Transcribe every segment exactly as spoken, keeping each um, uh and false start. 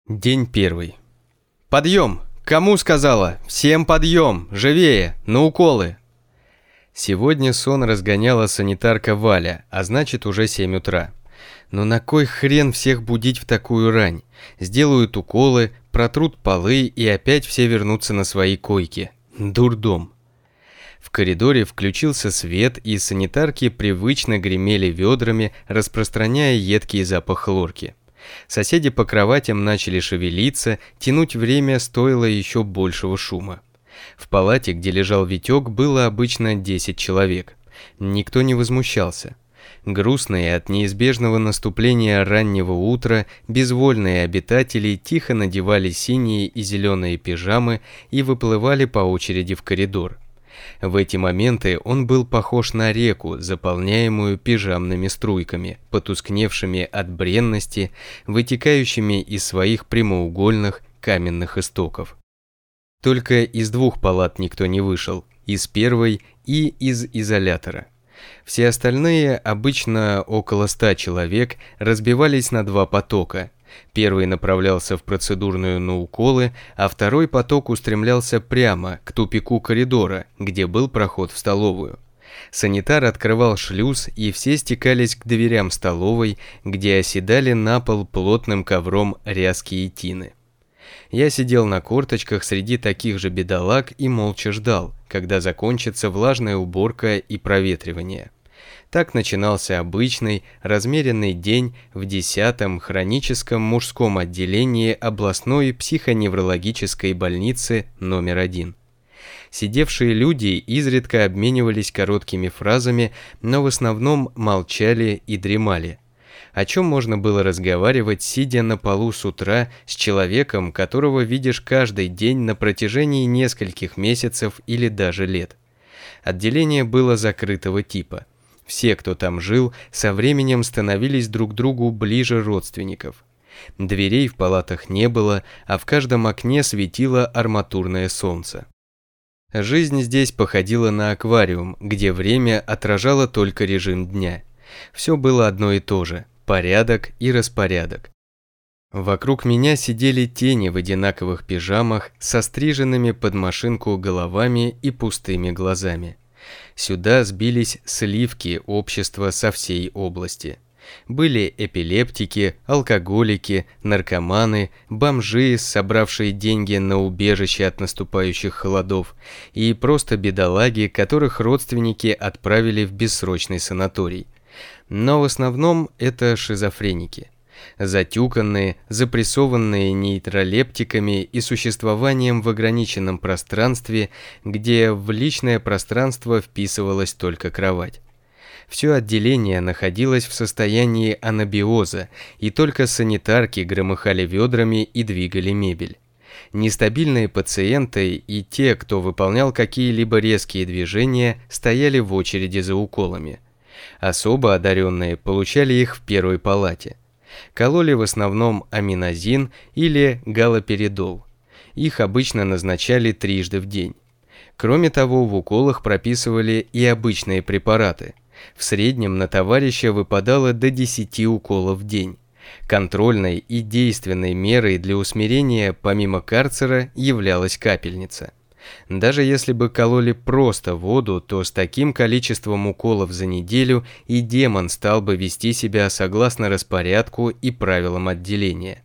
День первый. «Подъем! Кому сказала? Всем подъем! Живее! На уколы!» Сегодня сон разгоняла санитарка Валя, а значит уже семь утра. Но на кой хрен всех будить в такую рань? Сделают уколы, протрут полы и опять все вернутся на свои койки. Дурдом. В коридоре включился свет, и санитарки привычно гремели ведрами, распространяя едкий запах хлорки. Соседи по кроватям начали шевелиться, тянуть время стоило еще большего шума. В палате, где лежал Витек, было обычно десять человек. Никто не возмущался. Грустные от неизбежного наступления раннего утра, безвольные обитатели тихо надевали синие и зеленые пижамы и выплывали по очереди в коридор. В эти моменты он был похож на реку, заполняемую пижамными струйками, потускневшими от бренности, вытекающими из своих прямоугольных каменных истоков. Только из двух палат никто не вышел, из первой и из изолятора. Все остальные, обычно около ста человек, разбивались на два потока. Первый направлялся в процедурную на уколы, а второй поток устремлялся прямо к тупику коридора, где был проход в столовую. Санитар открывал шлюз, и все стекались к дверям столовой, где оседали на пол плотным ковром ряски и тины. Я сидел на корточках среди таких же бедолаг и молча ждал, когда закончится влажная уборка и проветривание. Так начинался обычный, размеренный день в десятом хроническом мужском отделении областной психоневрологической больницы номер один. Сидевшие люди изредка обменивались короткими фразами, но в основном молчали и дремали. О чем можно было разговаривать, сидя на полу с утра с человеком, которого видишь каждый день на протяжении нескольких месяцев или даже лет? Отделение было закрытого типа. Все, кто там жил, со временем становились друг другу ближе родственников. Дверей в палатах не было, а в каждом окне светило арматурное солнце. Жизнь здесь походила на аквариум, где время отражало только режим дня. Все было одно и то же – порядок и распорядок. Вокруг меня сидели тени в одинаковых пижамах, со стриженными под машинку головами и пустыми глазами. Сюда сбились сливки общества со всей области. Были эпилептики, алкоголики, наркоманы, бомжи, собравшие деньги на убежище от наступающих холодов, и просто бедолаги, которых родственники отправили в бессрочный санаторий. Но в основном это шизофреники. Затюканные, запрессованные нейтролептиками и существованием в ограниченном пространстве, где в личное пространство вписывалась только кровать. Все отделение находилось в состоянии анабиоза, и только санитарки громыхали ведрами и двигали мебель. Нестабильные пациенты и те, кто выполнял какие-либо резкие движения, стояли в очереди за уколами. Особо одаренные получали их в первой палате. Кололи в основном аминозин или галоперидол. Их обычно назначали трижды в день. Кроме того, в уколах прописывали и обычные препараты. В среднем на товарища выпадало до десяти уколов в день. Контрольной и действенной мерой для усмирения помимо карцера являлась капельница. Даже если бы кололи просто воду, то с таким количеством уколов за неделю и демон стал бы вести себя согласно распорядку и правилам отделения.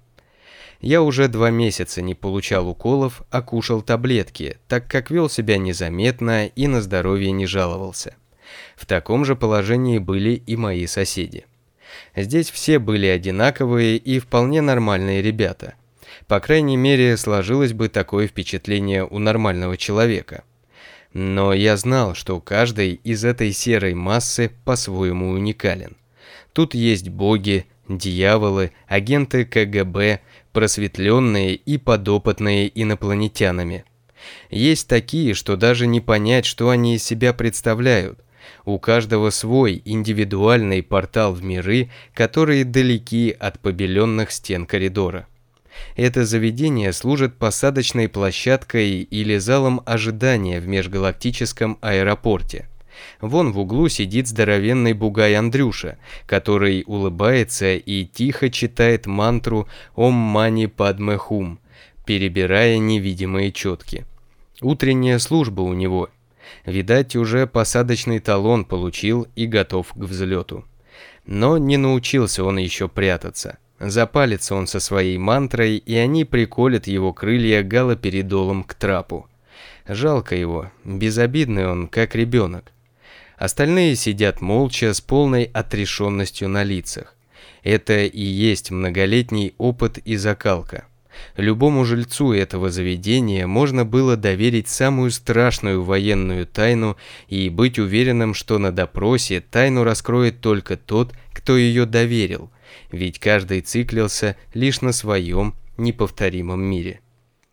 Я уже два месяца не получал уколов, а кушал таблетки, так как вел себя незаметно и на здоровье не жаловался. В таком же положении были и мои соседи. Здесь все были одинаковые и вполне нормальные ребята. По крайней мере, сложилось бы такое впечатление у нормального человека. Но я знал, что каждый из этой серой массы по-своему уникален. Тут есть боги, дьяволы, агенты ка гэ бэ, просветленные и подопытные инопланетянами. Есть такие, что даже не понять, что они из себя представляют. У каждого свой индивидуальный портал в миры, которые далеки от побеленных стен коридора. Это заведение служит посадочной площадкой или залом ожидания в межгалактическом аэропорте. Вон в углу сидит здоровенный бугай Андрюша, который улыбается и тихо читает мантру «Ом мани падме хум», перебирая невидимые четки. Утренняя служба у него. Видать, уже посадочный талон получил и готов к взлету. Но не научился он еще прятаться. Запалится он со своей мантрой, и они приколят его крылья галоперидолом к трапу. Жалко его, безобидный он, как ребенок. Остальные сидят молча, с полной отрешенностью на лицах. Это и есть многолетний опыт и закалка. Любому жильцу этого заведения можно было доверить самую страшную военную тайну и быть уверенным, что на допросе тайну раскроет только тот, кто ее доверил, ведь каждый циклился лишь на своем неповторимом мире.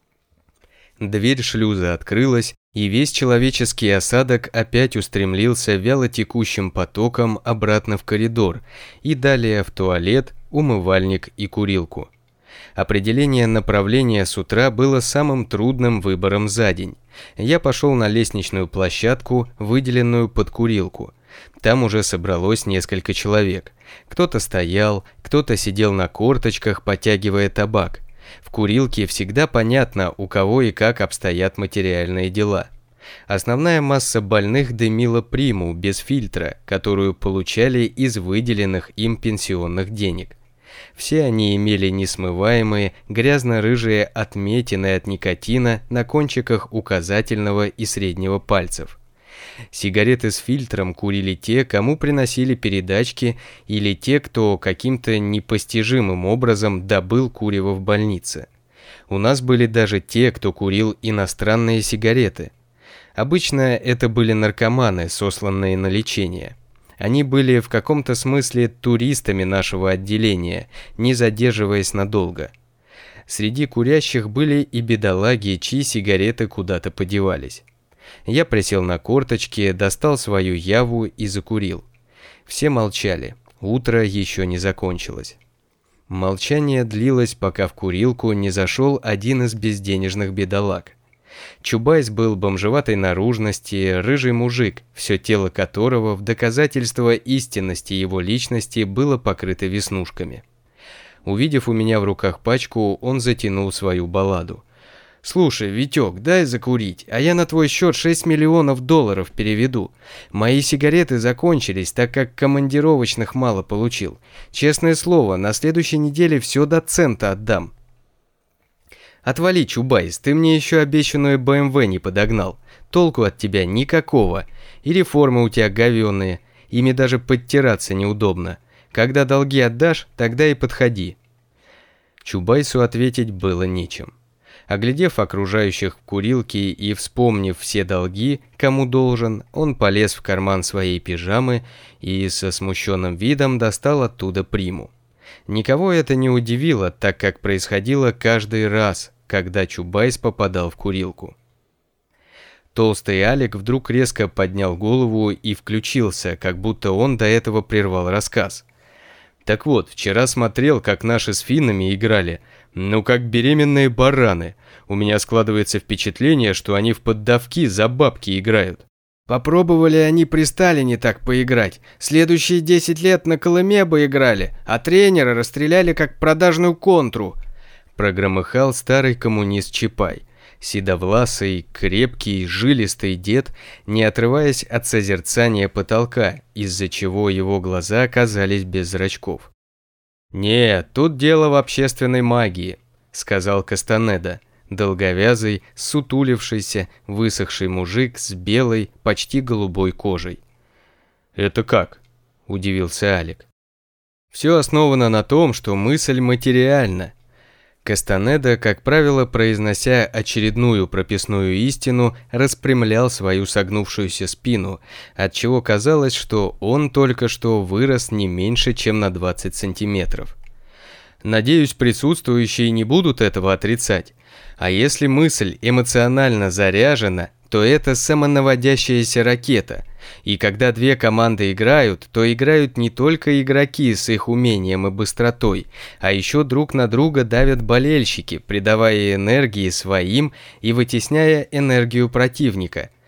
Дверь шлюза открылась, и весь человеческий осадок опять устремлился вялотекущим потоком обратно в коридор и далее в туалет, умывальник и курилку. Определение направления с утра было самым трудным выбором за день. Я пошел на лестничную площадку, выделенную под курилку. Там уже собралось несколько человек. Кто-то стоял, кто-то сидел на корточках, потягивая табак. В курилке всегда понятно, у кого и как обстоят материальные дела. Основная масса больных дымила приму без фильтра, которую получали из выделенных им пенсионных денег. Все они имели несмываемые, грязно-рыжие отметины от никотина на кончиках указательного и среднего пальцев. Сигареты с фильтром курили те, кому приносили передачки, или те, кто каким-то непостижимым образом добыл курево в больнице. У нас были даже те, кто курил иностранные сигареты. Обычно это были наркоманы, сосланные на лечение. Они были в каком-то смысле туристами нашего отделения, не задерживаясь надолго. Среди курящих были и бедолаги, чьи сигареты куда-то подевались. Я присел на корточки, достал свою яву и закурил. Все молчали, утро еще не закончилось. Молчание длилось, пока в курилку не зашел один из безденежных бедолаг. Чубайс был бомжеватой наружности, рыжий мужик, все тело которого в доказательство истинности его личности было покрыто веснушками. Увидев у меня в руках пачку, он затянул свою балладу. «Слушай, Витек, дай закурить, а я на твой счет шесть миллионов долларов переведу. Мои сигареты закончились, так как командировочных мало получил. Честное слово, на следующей неделе все до цента отдам». «Отвали, Чубайс, ты мне еще обещанную бэ эм вэ не подогнал. Толку от тебя никакого. И реформы у тебя говёные. Ими даже подтираться неудобно. Когда долги отдашь, тогда и подходи». Чубайсу ответить было нечем. Оглядев окружающих в курилке и вспомнив все долги, кому должен, он полез в карман своей пижамы и со смущенным видом достал оттуда приму. Никого это не удивило, так как происходило каждый раз, когда Чубайс попадал в курилку. Толстый Алик вдруг резко поднял голову и включился, как будто он до этого прервал рассказ. «Так вот, вчера смотрел, как наши с финнами играли. Ну, как беременные бараны. У меня складывается впечатление, что они в поддавки за бабки играют». «Попробовали они при Сталине так поиграть. Следующие десять лет на Колыме бы играли, а тренера расстреляли как продажную контру», прогромыхал старый коммунист Чапай. Седовласый, крепкий, жилистый дед, не отрываясь от созерцания потолка, из-за чего его глаза оказались без зрачков. «Нет, тут дело в общественной магии», — сказал Кастанеда, долговязый, сутулившийся, высохший мужик с белой, почти голубой кожей. «Это как?» – удивился Алик. «Все основано на том, что мысль материальна». Кастанеда, как правило, произнося очередную прописную истину, распрямлял свою согнувшуюся спину, отчего казалось, что он только что вырос не меньше, чем на двадцать сантиметров. Надеюсь, присутствующие не будут этого отрицать. А если мысль эмоционально заряжена, то это самонаводящаяся ракета. И когда две команды играют, то играют не только игроки с их умением и быстротой, а еще друг на друга давят болельщики, придавая энергии своим и вытесняя энергию противника.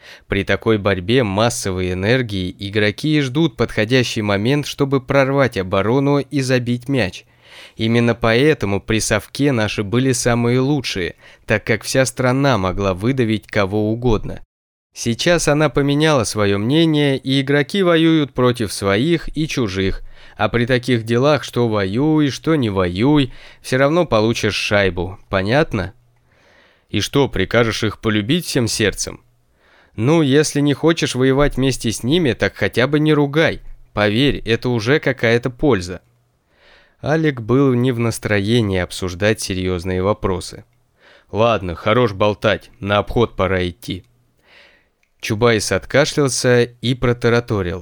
При такой борьбе массовой энергии игроки и ждут подходящий момент, чтобы прорвать оборону и забить мяч. Именно поэтому при совке наши были самые лучшие, так как вся страна могла выдавить кого угодно. Сейчас она поменяла свое мнение, и игроки воюют против своих и чужих, а при таких делах, что воюй, что не воюй, все равно получишь шайбу, понятно? И что, прикажешь их полюбить всем сердцем? Ну, если не хочешь воевать вместе с ними, так хотя бы не ругай, поверь, это уже какая-то польза. Алик был не в настроении обсуждать серьезные вопросы. Ладно, хорош болтать, на обход пора идти. Чубайс откашлялся и протараторил.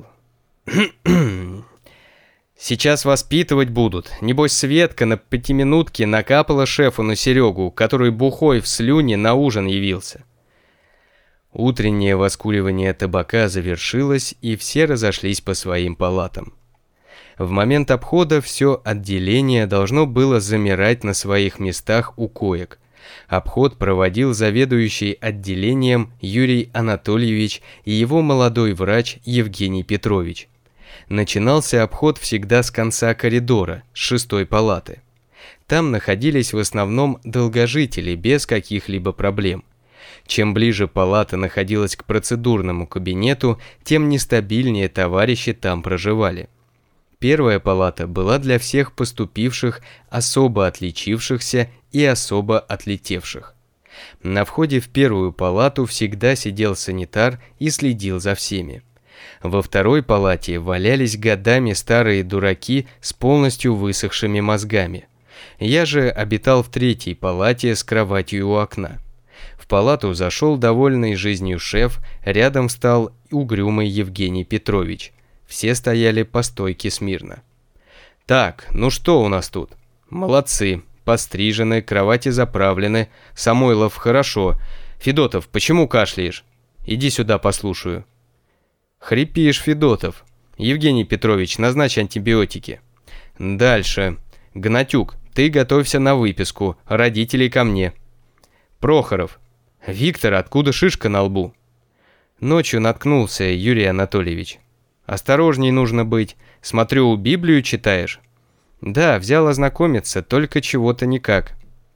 Сейчас воспитывать будут. Небось, Светка на пятиминутке накапала шефу на Серегу, который бухой в слюне на ужин явился. Утреннее воскуривание табака завершилось, и все разошлись по своим палатам. В момент обхода все отделение должно было замирать на своих местах у коек. Обход проводил заведующий отделением Юрий Анатольевич и его молодой врач Евгений Петрович. Начинался обход всегда с конца коридора, с шестой палаты. Там находились в основном долгожители без каких-либо проблем. Чем ближе палата находилась к процедурному кабинету, тем нестабильнее товарищи там проживали. Первая палата была для всех поступивших, особо отличившихся и особо отлетевших. На входе в первую палату всегда сидел санитар и следил за всеми. Во второй палате валялись годами старые дураки с полностью высохшими мозгами. Я же обитал в третьей палате с кроватью у окна. В палату зашел довольный жизнью шеф, рядом встал угрюмый Евгений Петрович. Все стояли по стойке смирно. «Так, ну что у нас тут? Молодцы, пострижены, кровати заправлены. Самойлов, хорошо. Федотов, почему кашляешь? Иди сюда, послушаю». «Хрипишь, Федотов. Евгений Петрович, назначь антибиотики». «Дальше. Гнатюк, ты готовься на выписку, родителей ко мне». «Прохоров. Виктор, откуда шишка на лбу?» «Ночью наткнулся, Юрий Анатольевич». «Осторожней нужно быть. Смотрю, Библию читаешь?» «Да, взял ознакомиться, только чего-то никак».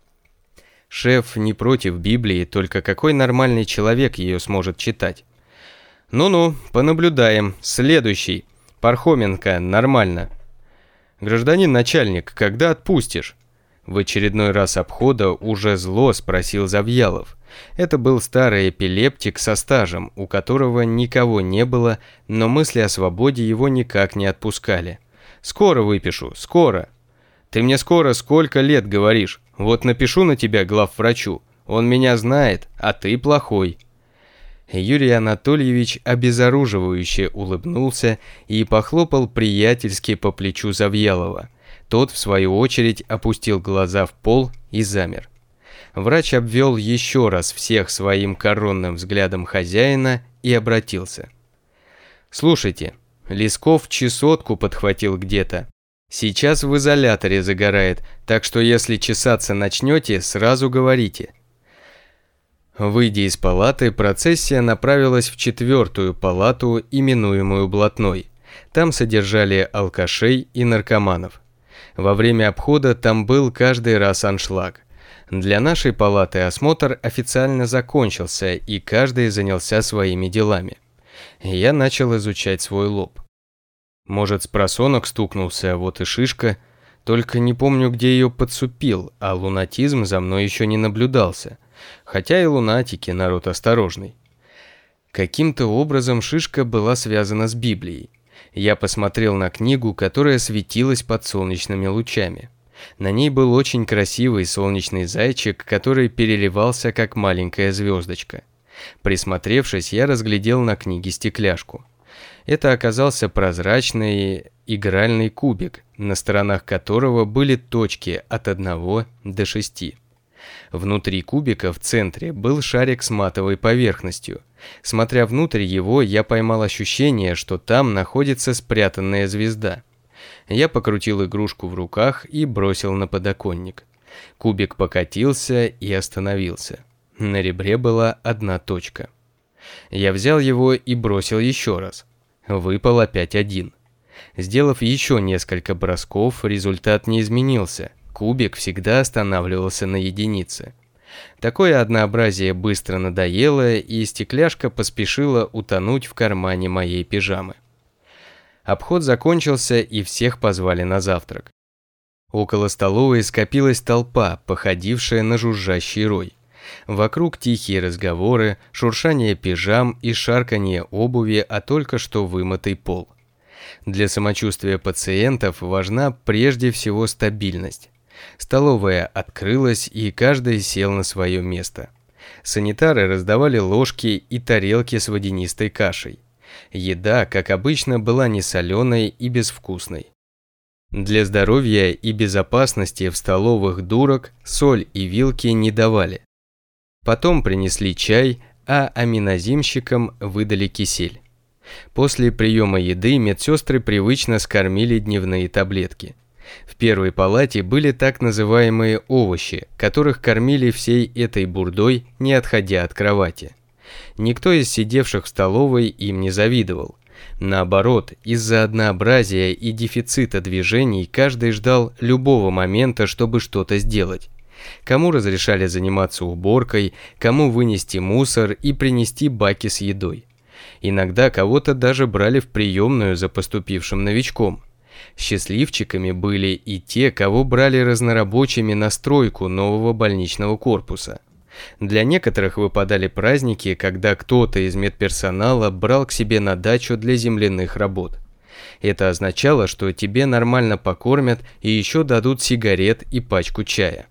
Шеф не против Библии, только какой нормальный человек ее сможет читать? «Ну-ну, понаблюдаем. Следующий. Пархоменко, нормально». «Гражданин начальник, когда отпустишь?» В очередной раз обхода уже зло спросил Завьялов. Это был старый эпилептик со стажем, у которого никого не было, но мысли о свободе его никак не отпускали. «Скоро выпишу, скоро». «Ты мне скоро сколько лет говоришь? Вот напишу на тебя главврачу. Он меня знает, а ты плохой». Юрий Анатольевич обезоруживающе улыбнулся и похлопал приятельски по плечу Завьялова. Тот, в свою очередь, опустил глаза в пол и замер. Врач обвел еще раз всех своим коронным взглядом хозяина и обратился. «Слушайте, Лесков чесотку подхватил где-то. Сейчас в изоляторе загорает, так что если чесаться начнете, сразу говорите». Выйдя из палаты, процессия направилась в четвертую палату, именуемую Блатной. Там содержали алкашей и наркоманов. Во время обхода там был каждый раз аншлаг. Для нашей палаты осмотр официально закончился, и каждый занялся своими делами. Я начал изучать свой лоб. Может, спросонок стукнулся, а вот и шишка. Только не помню, где ее подцепил, а лунатизм за мной еще не наблюдался. Хотя и лунатики народ осторожный. Каким-то образом шишка была связана с Библией. Я посмотрел на книгу, которая светилась под солнечными лучами. На ней был очень красивый солнечный зайчик, который переливался, как маленькая звездочка. Присмотревшись, я разглядел на книге стекляшку. Это оказался прозрачный игральный кубик, на сторонах которого были точки от одного до шести. Внутри кубика в центре был шарик с матовой поверхностью. Смотря внутрь его, я поймал ощущение, что там находится спрятанная звезда. Я покрутил игрушку в руках и бросил на подоконник. Кубик покатился и остановился. На ребре была одна точка. Я взял его и бросил еще раз. Выпал опять один. Сделав еще несколько бросков, результат не изменился. Кубик всегда останавливался на единице. Такое однообразие быстро надоело, и стекляшка поспешила утонуть в кармане моей пижамы. Обход закончился, и всех позвали на завтрак. Около столовой скопилась толпа, походившая на жужжащий рой. Вокруг тихие разговоры, шуршание пижам и шарканье обуви о только что вымытый пол. Для самочувствия пациентов важна прежде всего стабильность. Столовая открылась, и каждый сел на свое место. Санитары раздавали ложки и тарелки с водянистой кашей. Еда, как обычно, была не соленой и безвкусной. Для здоровья и безопасности в столовых дурок соль и вилки не давали. Потом принесли чай, а аминозимщикам выдали кисель. После приема еды медсестры привычно скормили дневные таблетки. В первой палате были так называемые овощи, которых кормили всей этой бурдой, не отходя от кровати. Никто из сидевших в столовой им не завидовал. Наоборот, из-за однообразия и дефицита движений каждый ждал любого момента, чтобы что-то сделать. Кому разрешали заниматься уборкой, кому вынести мусор и принести баки с едой. Иногда кого-то даже брали в приемную за поступившим новичком. Счастливчиками были и те, кого брали разнорабочими на стройку нового больничного корпуса. Для некоторых выпадали праздники, когда кто-то из медперсонала брал к себе на дачу для земляных работ. Это означало, что тебе нормально покормят и еще дадут сигарет и пачку чая.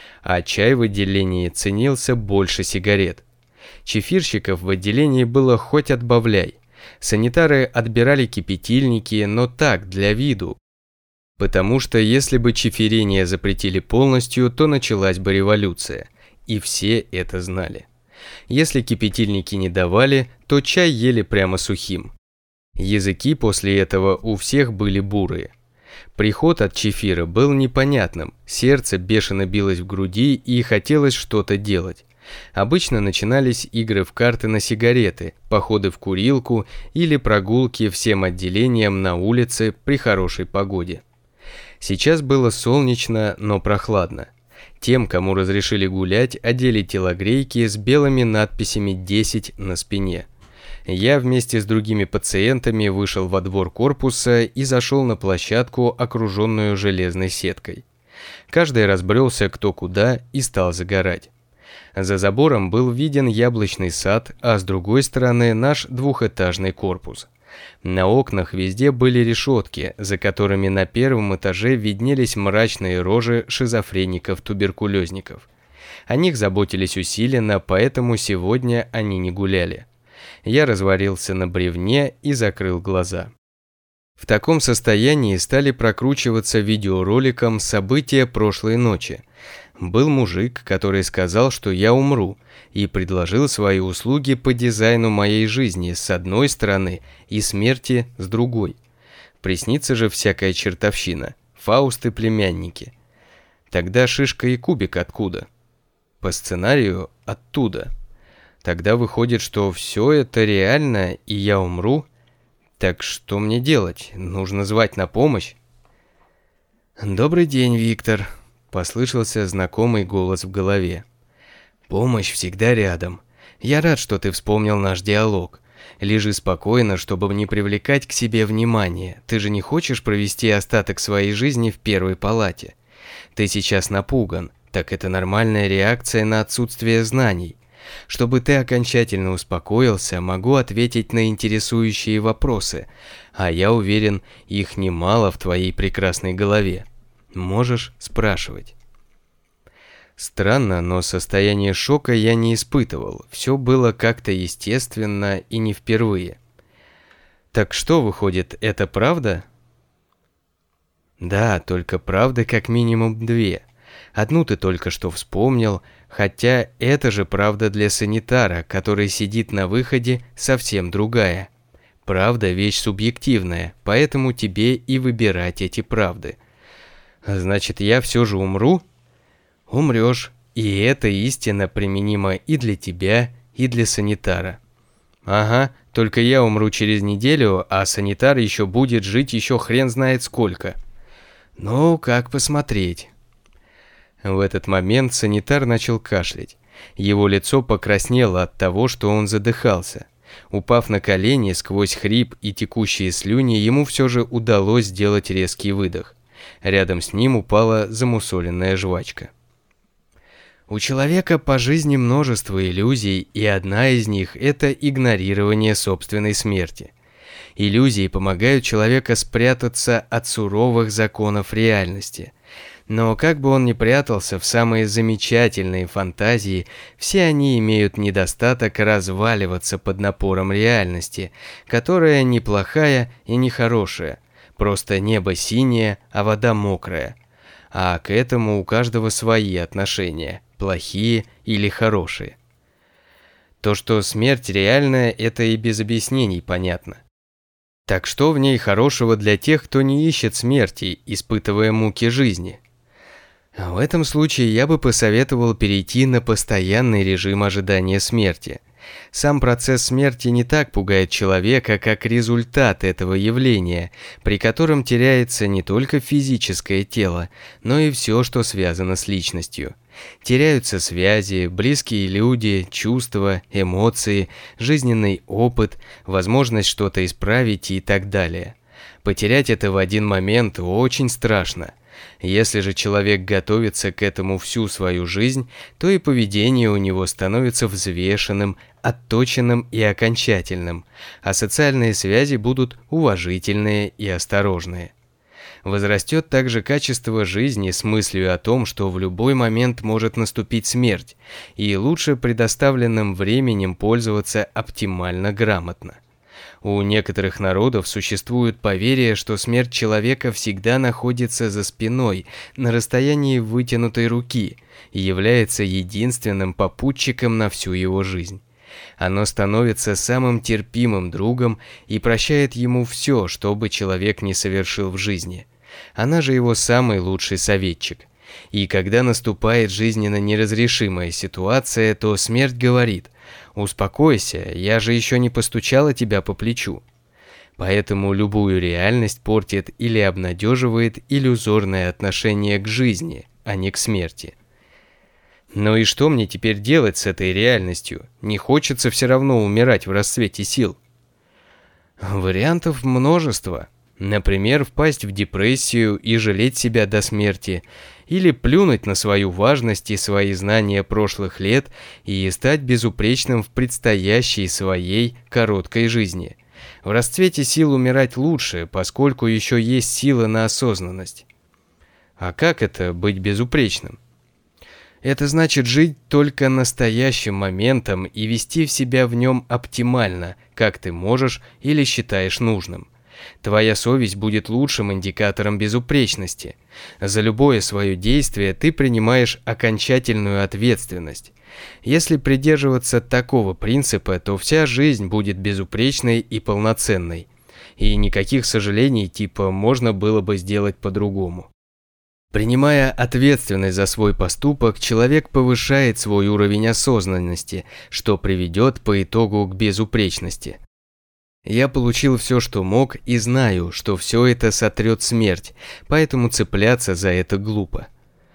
А чай в отделении ценился больше сигарет. Чефирщиков в отделении было хоть отбавляй. Санитары отбирали кипятильники, но так, для виду. Потому что если бы чефирение запретили полностью, то началась бы революция. И все это знали. Если кипятильники не давали, то чай ели прямо сухим. Языки после этого у всех были бурые. Приход от чефира был непонятным, сердце бешено билось в груди и хотелось что-то делать. Обычно начинались игры в карты на сигареты, походы в курилку или прогулки всем отделениям на улице при хорошей погоде. Сейчас было солнечно, но прохладно. Тем, кому разрешили гулять, одели телогрейки с белыми надписями десять на спине. Я вместе с другими пациентами вышел во двор корпуса и зашел на площадку, окруженную железной сеткой. Каждый разбрелся кто куда и стал загорать. За забором был виден яблочный сад, а с другой стороны наш двухэтажный корпус. На окнах везде были решетки, за которыми на первом этаже виднелись мрачные рожи шизофреников-туберкулезников. О них заботились усиленно, поэтому сегодня они не гуляли. Я развалился на бревне и закрыл глаза. В таком состоянии стали прокручиваться видеороликом события прошлой ночи. Был мужик, который сказал, что я умру, и предложил свои услуги по дизайну моей жизни с одной стороны и смерти с другой. Приснится же всякая чертовщина, Фауст и племянники. Тогда шишка и кубик откуда? По сценарию оттуда. Тогда выходит, что все это реально, и я умру. Так что мне делать? Нужно звать на помощь? «Добрый день, Виктор», — послышался знакомый голос в голове. «Помощь всегда рядом. Я рад, что ты вспомнил наш диалог. Лежи спокойно, чтобы не привлекать к себе внимания. Ты же не хочешь провести остаток своей жизни в первой палате? Ты сейчас напуган, так это нормальная реакция на отсутствие знаний. Чтобы ты окончательно успокоился, могу ответить на интересующие вопросы, а я уверен, их немало в твоей прекрасной голове. Можешь спрашивать». Странно, но состояние шока я не испытывал. Все было как-то естественно и не впервые. Так что, выходит, это правда? Да, только правды как минимум две. Одну ты только что вспомнил, хотя это же правда для санитара, который сидит на выходе, совсем другая. Правда – вещь субъективная, поэтому тебе и выбирать эти правды. Значит, я все же умру? Умрешь, и эта истина применима и для тебя, и для санитара. Ага, только я умру через неделю, а санитар еще будет жить еще хрен знает сколько. Ну, как посмотреть. В этот момент санитар начал кашлять. Его лицо покраснело от того, что он задыхался. Упав на колени сквозь хрип и текущие слюни, ему все же удалось сделать резкий выдох. Рядом с ним упала замусоленная жвачка. У человека по жизни множество иллюзий, и одна из них – это игнорирование собственной смерти. Иллюзии помогают человеку спрятаться от суровых законов реальности. Но как бы он ни прятался в самые замечательные фантазии, все они имеют недостаток разваливаться под напором реальности, которая не плохая и не хорошая, просто небо синее, а вода мокрая. А к этому у каждого свои отношения, плохие или хорошие. То, что смерть реальная, это и без объяснений понятно. Так что в ней хорошего для тех, кто не ищет смерти, испытывая муки жизни? В этом случае я бы посоветовал перейти на постоянный режим ожидания смерти. Сам процесс смерти не так пугает человека, как результат этого явления, при котором теряется не только физическое тело, но и все, что связано с личностью. Теряются связи, близкие люди, чувства, эмоции, жизненный опыт, возможность что-то исправить и так далее. Потерять это в один момент очень страшно. Если же человек готовится к этому всю свою жизнь, то и поведение у него становится взвешенным, отточенным и окончательным, а социальные связи будут уважительные и осторожные. Возрастет также качество жизни с мыслью о том, что в любой момент может наступить смерть, и лучше предоставленным временем пользоваться оптимально грамотно. У некоторых народов существует поверье, что смерть человека всегда находится за спиной, на расстоянии вытянутой руки, и является единственным попутчиком на всю его жизнь. Оно становится самым терпимым другом и прощает ему все, что бы человек не совершил в жизни. Она же его самый лучший советчик. И когда наступает жизненно неразрешимая ситуация, то смерть говорит: «Успокойся, я же еще не постучала тебя по плечу». Поэтому любую реальность портит или обнадеживает иллюзорное отношение к жизни, а не к смерти. Ну и что мне теперь делать с этой реальностью? Не хочется все равно умирать в расцвете сил. Вариантов множество. Например, впасть в депрессию и жалеть себя до смерти, или плюнуть на свою важность и свои знания прошлых лет и стать безупречным в предстоящей своей короткой жизни. В расцвете сил умирать лучше, поскольку еще есть сила на осознанность. А как это быть безупречным? Это значит жить только настоящим моментом и вести себя в нем оптимально, как ты можешь или считаешь нужным. Твоя совесть будет лучшим индикатором безупречности. За любое свое действие ты принимаешь окончательную ответственность. Если придерживаться такого принципа, то вся жизнь будет безупречной и полноценной. И никаких сожалений типа «можно было бы сделать по-другому». Принимая ответственность за свой поступок, человек повышает свой уровень осознанности, что приведет по итогу к безупречности. Я получил все, что мог, и знаю, что все это сотрет смерть, поэтому цепляться за это глупо.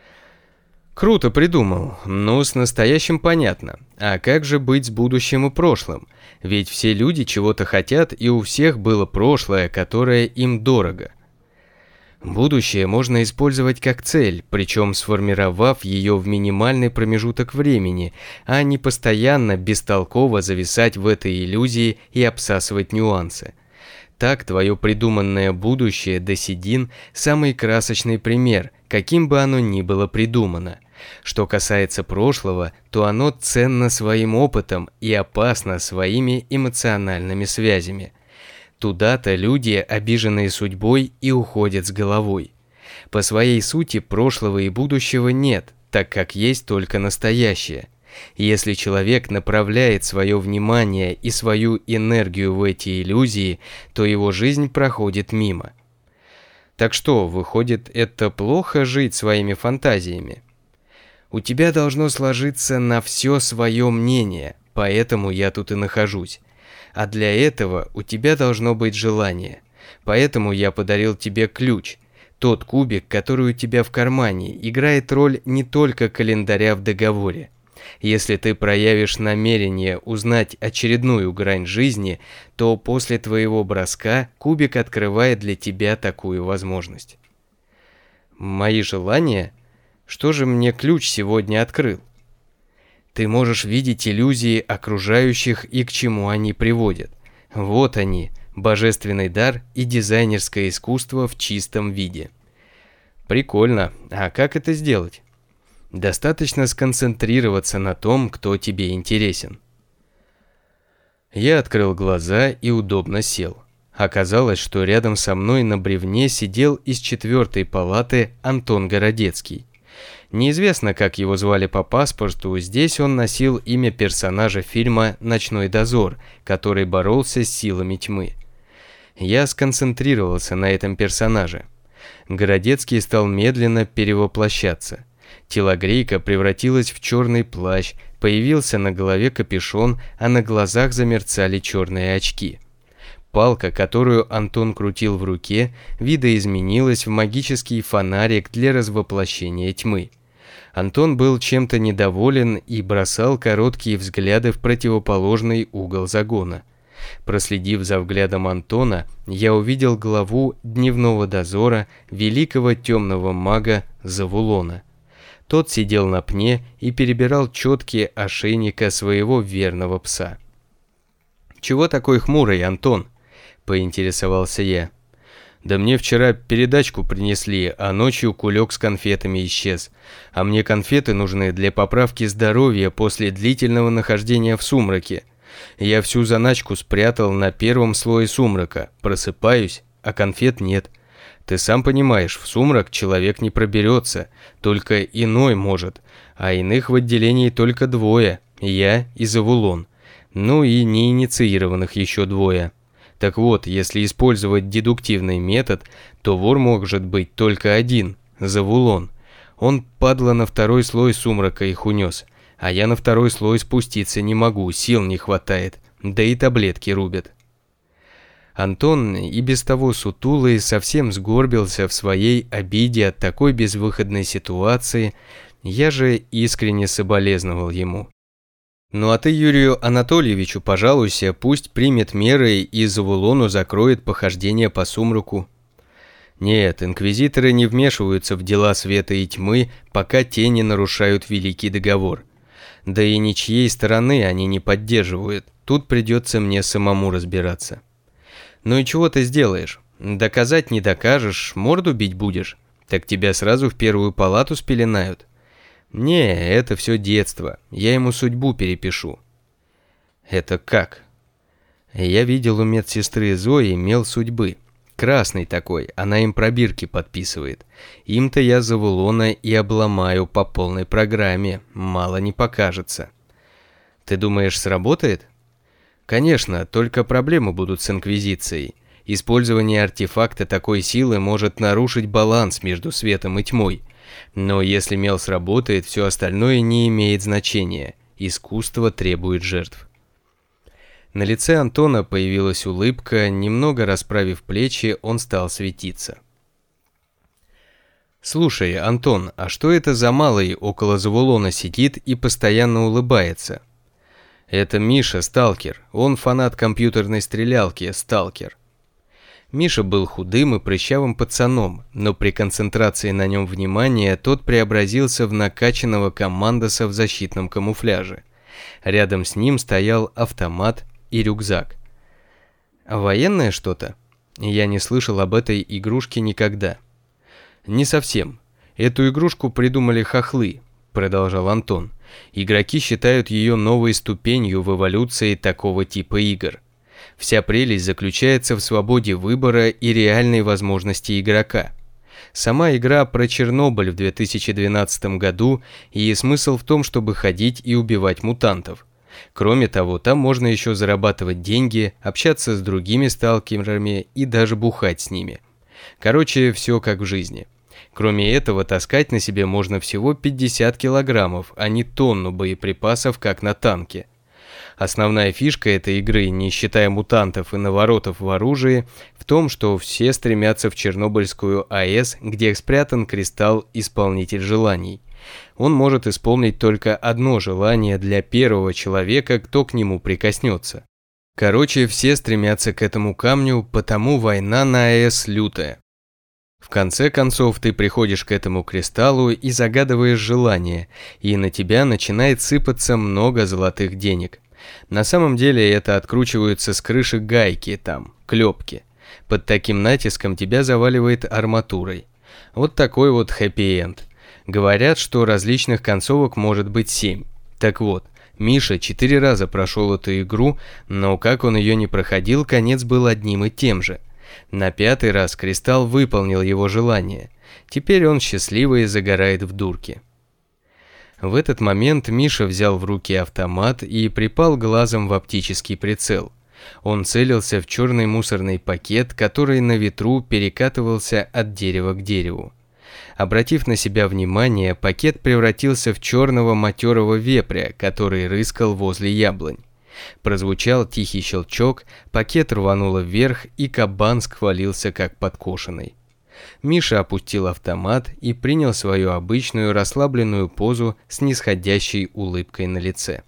Круто придумал, но с настоящим понятно. А как же быть с будущим и прошлым? Ведь все люди чего-то хотят, и у всех было прошлое, которое им дорого. Будущее можно использовать как цель, причем сформировав ее в минимальный промежуток времени, а не постоянно бестолково зависать в этой иллюзии и обсасывать нюансы. Так твое придуманное будущее до седин – самый красочный пример, каким бы оно ни было придумано. Что касается прошлого, то оно ценно своим опытом и опасно своими эмоциональными связями. Туда-то люди, обиженные судьбой, и уходят с головой. По своей сути прошлого и будущего нет, так как есть только настоящее. Если человек направляет свое внимание и свою энергию в эти иллюзии, то его жизнь проходит мимо. Так что, выходит, это плохо жить своими фантазиями? У тебя должно сложиться на все свое мнение, поэтому я тут и нахожусь. А для этого у тебя должно быть желание. Поэтому я подарил тебе ключ. Тот кубик, который у тебя в кармане, играет роль не только календаря в договоре. Если ты проявишь намерение узнать очередную грань жизни, то после твоего броска кубик открывает для тебя такую возможность. Мои желания? Что же мне ключ сегодня открыл? Ты можешь видеть иллюзии окружающих и к чему они приводят. Вот они, божественный дар и дизайнерское искусство в чистом виде. Прикольно. А как это сделать? Достаточно сконцентрироваться на том, кто тебе интересен. Я открыл глаза и удобно сел. Оказалось, что рядом со мной на бревне сидел из четвертой палаты Антон Городецкий. Неизвестно, как его звали по паспорту, здесь он носил имя персонажа фильма «Ночной дозор», который боролся с силами тьмы. Я сконцентрировался на этом персонаже. Городецкий стал медленно перевоплощаться. Телогрейка превратилась в черный плащ, появился на голове капюшон, а на глазах замерцали черные очки. Палка, которую Антон крутил в руке, видоизменилась в магический фонарик для развоплощения тьмы. Антон был чем-то недоволен и бросал короткие взгляды в противоположный угол загона. Проследив за взглядом Антона, я увидел главу дневного дозора великого темного мага Завулона. Тот сидел на пне и перебирал четки ошейника своего верного пса. «Чего такой хмурый, Антон?» – поинтересовался я. «Да мне вчера передачку принесли, а ночью кулек с конфетами исчез. А мне конфеты нужны для поправки здоровья после длительного нахождения в сумраке. Я всю заначку спрятал на первом слое сумрака. Просыпаюсь, а конфет нет. Ты сам понимаешь, в сумрак человек не проберется, только иной может, а иных в отделении только двое, я и Завулон. Ну и неинициированных еще двое. Так вот, если использовать дедуктивный метод, то вор может быть только один, Завулон. Он, падла, на второй слой сумрака их унес, а я на второй слой спуститься не могу, сил не хватает, да и таблетки рубят». Антон, и без того сутулый, совсем сгорбился в своей обиде от такой безвыходной ситуации, я же искренне соболезновал ему. «Ну а ты Юрию Анатольевичу пожалуйся, пусть примет меры и Завулону закроет похождение по сумраку». Нет, инквизиторы не вмешиваются в дела света и тьмы, пока те не нарушают Великий Договор. Да и ничьей стороны они не поддерживают, тут придется мне самому разбираться. «Ну и чего ты сделаешь? Доказать не докажешь, морду бить будешь? Так тебя сразу в первую палату спеленают». «Не, это все детство, я ему судьбу перепишу». «Это как?» Я видел у медсестры Зои мел судьбы. Красный такой, она им пробирки подписывает. Им-то я Завулона и обломаю по полной программе, мало не покажется. Ты думаешь, сработает? Конечно, только проблемы будут с инквизицией. Использование артефакта такой силы может нарушить баланс между светом и тьмой. Но если мел сработает, все остальное не имеет значения. Искусство требует жертв. На лице Антона появилась улыбка, немного расправив плечи, он стал светиться. «Слушай, Антон, а что это за малый около Завулона сидит и постоянно улыбается?» «Это Миша, сталкер, он фанат компьютерной стрелялки, сталкер». Миша был худым и прыщавым пацаном, но при концентрации на нем внимания тот преобразился в накачанного командоса в защитном камуфляже. Рядом с ним стоял автомат и рюкзак. «Военное что-то?» Я не слышал об этой игрушке никогда. «Не совсем. Эту игрушку придумали хохлы», — продолжал Антон. «Игроки считают ее новой ступенью в эволюции такого типа игр. Вся прелесть заключается в свободе выбора и реальной возможности игрока. Сама игра про Чернобыль в две тысячи двенадцатом году, и смысл в том, чтобы ходить и убивать мутантов. Кроме того, там можно еще зарабатывать деньги, общаться с другими сталкерами и даже бухать с ними. Короче, все как в жизни. Кроме этого, таскать на себе можно всего пятьдесят килограммов, а не тонну боеприпасов, как на танке. Основная фишка этой игры, не считая мутантов и наворотов в оружии, в том, что все стремятся в Чернобыльскую АЭС, где спрятан кристалл «Исполнитель желаний». Он может исполнить только одно желание для первого человека, кто к нему прикоснется. Короче, все стремятся к этому камню, потому война на АЭС лютая. В конце концов, ты приходишь к этому кристаллу и загадываешь желание, и на тебя начинает сыпаться много золотых денег. На самом деле это откручиваются с крыши гайки там, клепки. Под таким натиском тебя заваливает арматурой. Вот такой вот хэппи-энд. Говорят, что различных концовок может быть семь. Так вот, Миша четыре раза прошел эту игру, но как он ее не проходил, конец был одним и тем же. На пятый раз кристалл выполнил его желание. Теперь он счастливый и загорает в дурке. В этот момент Миша взял в руки автомат и припал глазом в оптический прицел. Он целился в черный мусорный пакет, который на ветру перекатывался от дерева к дереву. Обратив на себя внимание, пакет превратился в черного матерого вепря, который рыскал возле яблонь. Прозвучал тихий щелчок, пакет рвануло вверх, и кабан сквалился как подкошенный. Миша опустил автомат и принял свою обычную расслабленную позу с нисходящей улыбкой на лице.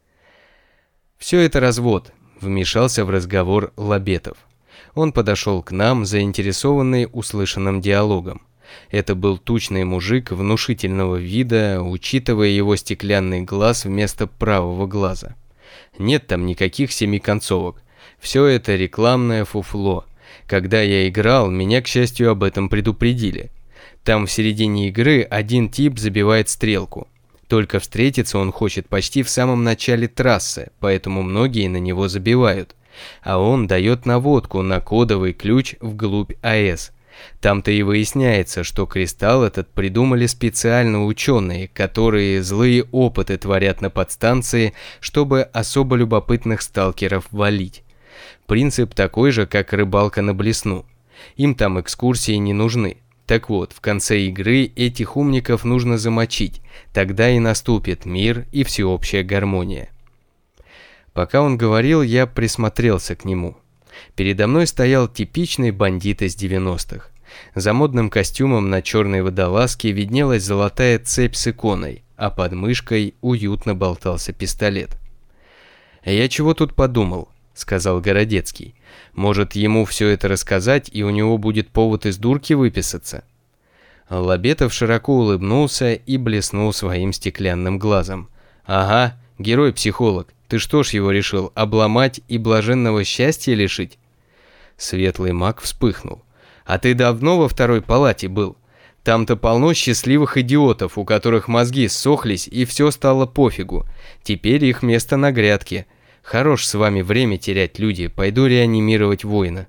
«Все это развод», — вмешался в разговор Лабетов. Он подошел к нам, заинтересованный услышанным диалогом. Это был тучный мужик внушительного вида, учитывая его стеклянный глаз вместо правого глаза. Нет там никаких семи концовок. Все это рекламное фуфло. Когда я играл, меня, к счастью, об этом предупредили. Там в середине игры один тип забивает стрелку. Только встретиться он хочет почти в самом начале трассы, поэтому многие на него забивают. А он дает наводку на кодовый ключ вглубь АЭС. Там-то и выясняется, что кристалл этот придумали специально ученые, которые злые опыты творят на подстанции, чтобы особо любопытных сталкеров валить. Принцип такой же, как рыбалка на блесну. Им там экскурсии не нужны. Так вот, в конце игры этих умников нужно замочить, тогда и наступит мир и всеобщая гармония. Пока он говорил, я присмотрелся к нему. Передо мной стоял типичный бандит из девяностых. За модным костюмом на черной водолазке виднелась золотая цепь с иконой, а под мышкой уютно болтался пистолет. «Я чего тут подумал?» — сказал Городецкий. «Может, ему все это рассказать, и у него будет повод из дурки выписаться?» Лабетов широко улыбнулся и блеснул своим стеклянным глазом. «Ага, герой-психолог, ты что ж его решил, обломать и блаженного счастья лишить?» Светлый маг вспыхнул. «А ты давно во второй палате был? Там-то полно счастливых идиотов, у которых мозги ссохлись и все стало пофигу. Теперь их место на грядке. Хорош с вами время терять, люди, пойду реанимировать воина».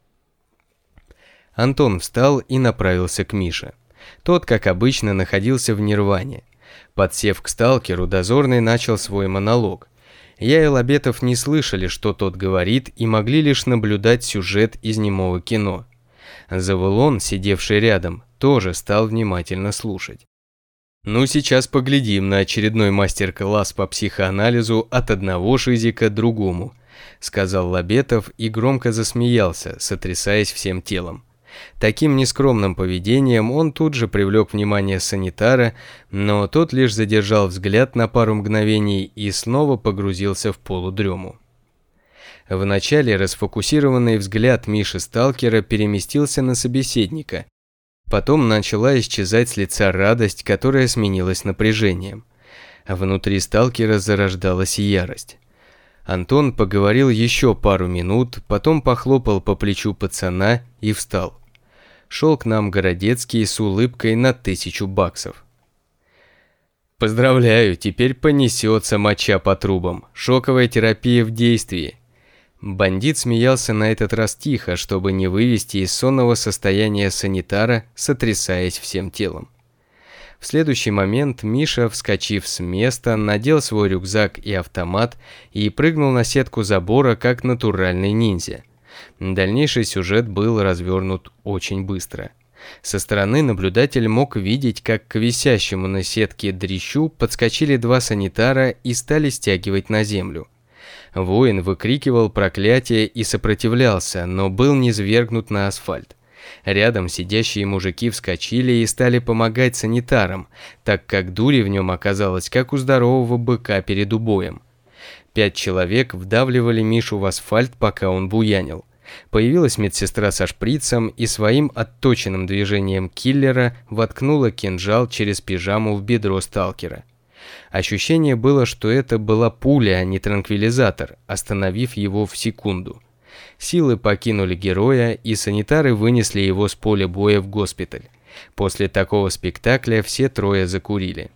Антон встал и направился к Мише. Тот, как обычно, находился в нирване. Подсев к сталкеру, дозорный начал свой монолог. Я и Лабетов не слышали, что тот говорит, и могли лишь наблюдать сюжет из немого кино. Завулон, сидевший рядом, тоже стал внимательно слушать. «Ну, сейчас поглядим на очередной мастер-класс по психоанализу от одного шизика другому», — сказал Лабетов и громко засмеялся, сотрясаясь всем телом. Таким нескромным поведением он тут же привлек внимание санитара, но тот лишь задержал взгляд на пару мгновений и снова погрузился в полудрему. Вначале расфокусированный взгляд Миши Сталкера переместился на собеседника. Потом начала исчезать с лица радость, которая сменилась напряжением. Внутри Сталкера зарождалась ярость. Антон поговорил еще пару минут, потом похлопал по плечу пацана и встал. Шел к нам Городецкий с улыбкой на тысячу баксов. «Поздравляю, теперь понесется моча по трубам. Шоковая терапия в действии». Бандит смеялся на этот раз тихо, чтобы не вывести из сонного состояния санитара, сотрясаясь всем телом. В следующий момент Миша, вскочив с места, надел свой рюкзак и автомат и прыгнул на сетку забора, как натуральный ниндзя. Дальнейший сюжет был развернут очень быстро. Со стороны наблюдатель мог видеть, как к висящему на сетке дрищу подскочили два санитара и стали стягивать на землю. Воин выкрикивал проклятие и сопротивлялся, но был низвергнут на асфальт. Рядом сидящие мужики вскочили и стали помогать санитарам, так как дури в нем оказалось, как у здорового быка перед убоем. Пять человек вдавливали Мишу в асфальт, пока он буянил. Появилась медсестра со шприцем и своим отточенным движением киллера воткнула кинжал через пижаму в бедро сталкера. Ощущение было, что это была пуля, а не транквилизатор, остановив его в секунду. Силы покинули героя, и санитары вынесли его с поля боя в госпиталь. После такого спектакля все трое закурили.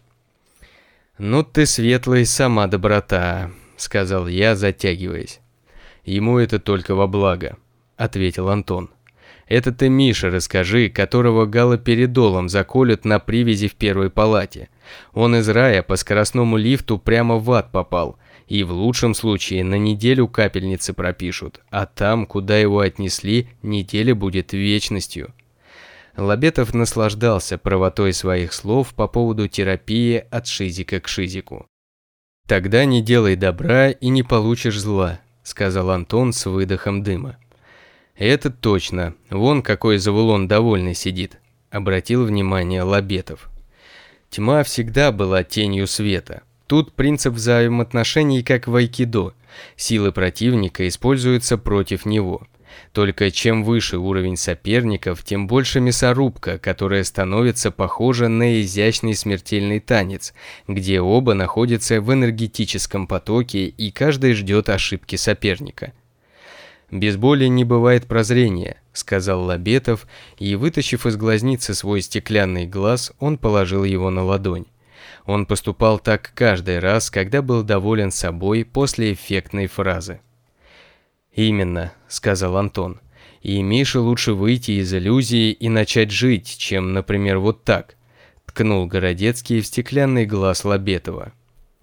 «Ну ты, светлый, сама доброта», — сказал я, затягиваясь. «Ему это только во благо», — ответил Антон. «Это ты, Миша, расскажи, которого галоперидолом заколют на привязи в первой палате. Он из рая по скоростному лифту прямо в ад попал, и в лучшем случае на неделю капельницы пропишут, а там, куда его отнесли, неделя будет вечностью». Лабетов наслаждался правотой своих слов по поводу терапии от шизика к шизику. «Тогда не делай добра и не получишь зла», — сказал Антон с выдохом дыма. «Это точно. Вон какой завулон довольный сидит», — обратил внимание Лабетов. Тьма всегда была тенью света. Тут принцип взаимоотношений как в айкидо. Силы противника используются против него. Только чем выше уровень соперников, тем больше мясорубка, которая становится похожа на изящный смертельный танец, где оба находятся в энергетическом потоке и каждый ждет ошибки соперника. «Без боли не бывает прозрения», — сказал Лабетов, и, вытащив из глазницы свой стеклянный глаз, он положил его на ладонь. Он поступал так каждый раз, когда был доволен собой после эффектной фразы. «Именно», — сказал Антон, — «и Мише лучше выйти из иллюзии и начать жить, чем, например, вот так», — ткнул Городецкий в стеклянный глаз Лабетова.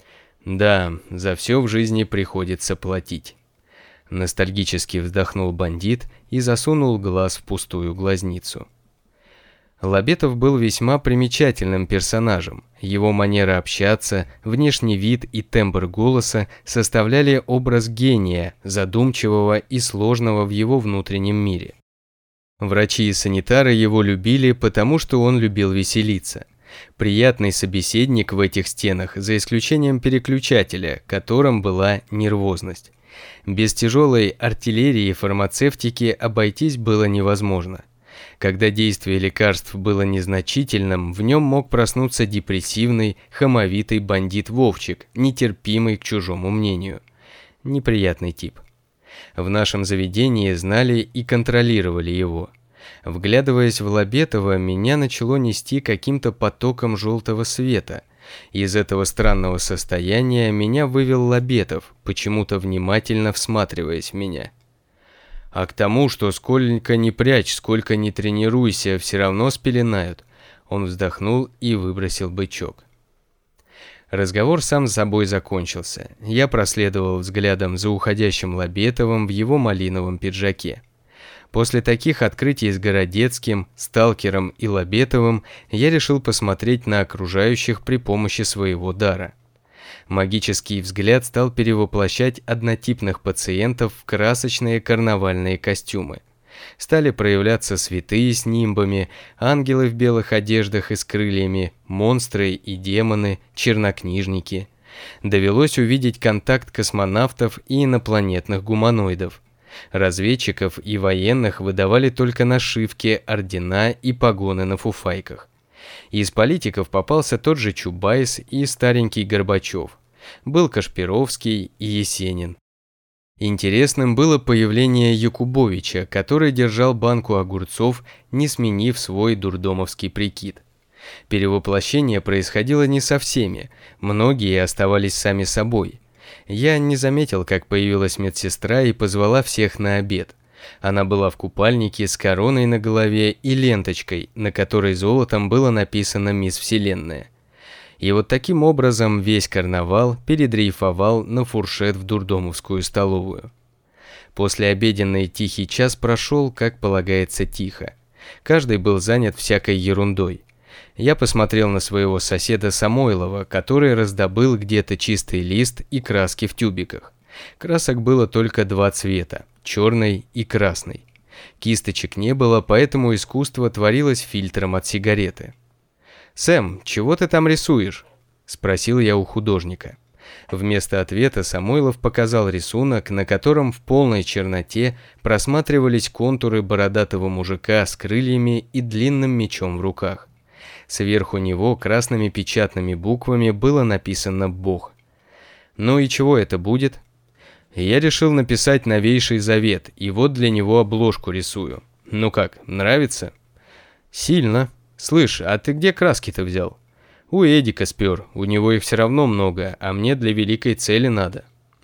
«Да, за все в жизни приходится платить». Ностальгически вздохнул бандит и засунул глаз в пустую глазницу. Лабетов был весьма примечательным персонажем. Его манера общаться, внешний вид и тембр голоса составляли образ гения, задумчивого и сложного в его внутреннем мире. Врачи и санитары его любили, потому что он любил веселиться. Приятный собеседник в этих стенах, за исключением переключателя, которым была нервозность. Без тяжелой артиллерии и фармацевтики обойтись было невозможно. Когда действие лекарств было незначительным, в нем мог проснуться депрессивный, хамовитый бандит Вовчик, нетерпимый к чужому мнению. Неприятный тип. В нашем заведении знали и контролировали его. Вглядываясь в Лабетова, меня начало нести каким-то потоком желтого света. Из этого странного состояния меня вывел Лабетов, почему-то внимательно всматриваясь в меня. А к тому, что сколько ни прячь, сколько ни тренируйся, все равно спеленают. Он вздохнул и выбросил бычок. Разговор сам с собой закончился. Я проследовал взглядом за уходящим Лабетовым в его малиновом пиджаке. После таких открытий с Городецким, Сталкером и Лабетовым я решил посмотреть на окружающих при помощи своего дара. Магический взгляд стал перевоплощать однотипных пациентов в красочные карнавальные костюмы. Стали проявляться святые с нимбами, ангелы в белых одеждах и с крыльями, монстры и демоны, чернокнижники. Довелось увидеть контакт космонавтов и инопланетных гуманоидов. Разведчиков и военных выдавали только нашивки, ордена и погоны на фуфайках. Из политиков попался тот же Чубайс и старенький Горбачев. Был Кашпировский и Есенин. Интересным было появление Якубовича, который держал банку огурцов, не сменив свой дурдомовский прикид. Перевоплощение происходило не со всеми, многие оставались сами собой. Я не заметил, как появилась медсестра и позвала всех на обед. Она была в купальнике с короной на голове и ленточкой, на которой золотом было написано «Мисс Вселенная». И вот таким образом весь карнавал передрейфовал на фуршет в дурдомовскую столовую. Послеобеденный тихий час прошел, как полагается, тихо. Каждый был занят всякой ерундой. Я посмотрел на своего соседа Самойлова, который раздобыл где-то чистый лист и краски в тюбиках. Красок было только два цвета – черный и красный. Кисточек не было, поэтому искусство творилось фильтром от сигареты. «Сэм, чего ты там рисуешь?» – спросил я у художника. Вместо ответа Самойлов показал рисунок, на котором в полной черноте просматривались контуры бородатого мужика с крыльями и длинным мечом в руках. Сверху него красными печатными буквами было написано «Бог». «Ну и чего это будет?» Я решил написать новейший завет, и вот для него обложку рисую. Ну как, нравится? Сильно. Слышь, а ты где краски-то взял? У Эдика спер, у него их все равно много, а мне для великой цели надо.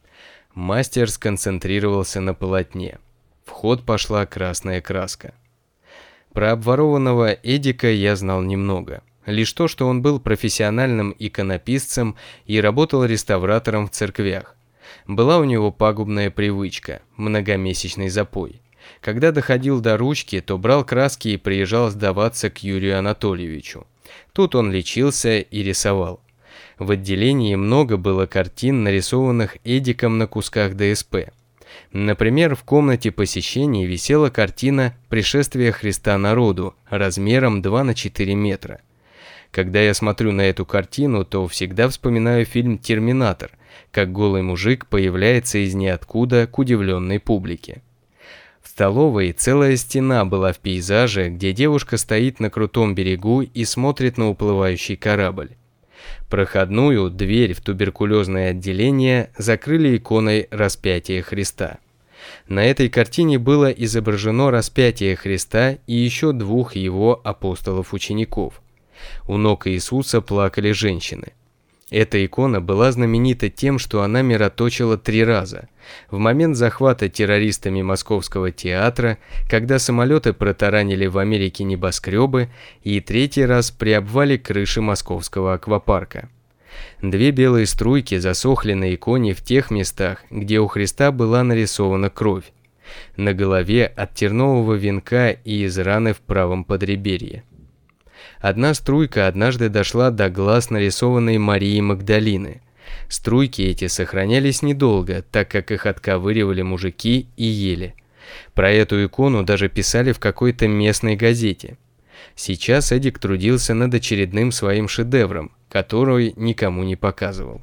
Мастер сконцентрировался на полотне. В ход пошла красная краска. Про обворованного Эдика я знал немного. Лишь то, что он был профессиональным иконописцем и работал реставратором в церквях. Была у него пагубная привычка – многомесячный запой. Когда доходил до ручки, то брал краски и приезжал сдаваться к Юрию Анатольевичу. Тут он лечился и рисовал. В отделении много было картин, нарисованных Эдиком на кусках ДСП. Например, в комнате посещений висела картина «Пришествие Христа народу» размером два на четыре метра. Когда я смотрю на эту картину, то всегда вспоминаю фильм «Терминатор», как голый мужик появляется из ниоткуда к удивленной публике. В столовой целая стена была в пейзаже, где девушка стоит на крутом берегу и смотрит на уплывающий корабль. Проходную дверь в туберкулезное отделение закрыли иконой распятия Христа. На этой картине было изображено распятие Христа и еще двух его апостолов-учеников. У ног Иисуса плакали женщины. Эта икона была знаменита тем, что она мироточила три раза. В момент захвата террористами Московского театра, когда самолеты протаранили в Америке небоскребы, и третий раз при обвале крыши Московского аквапарка. Две белые струйки засохли на иконе в тех местах, где у Христа была нарисована кровь. На голове от тернового венка и из раны в правом подреберье. Одна струйка однажды дошла до глаз нарисованной Марии Магдалины. Струйки эти сохранялись недолго, так как их отковыривали мужики и ели. Про эту икону даже писали в какой-то местной газете. Сейчас Эдик трудился над очередным своим шедевром, который никому не показывал.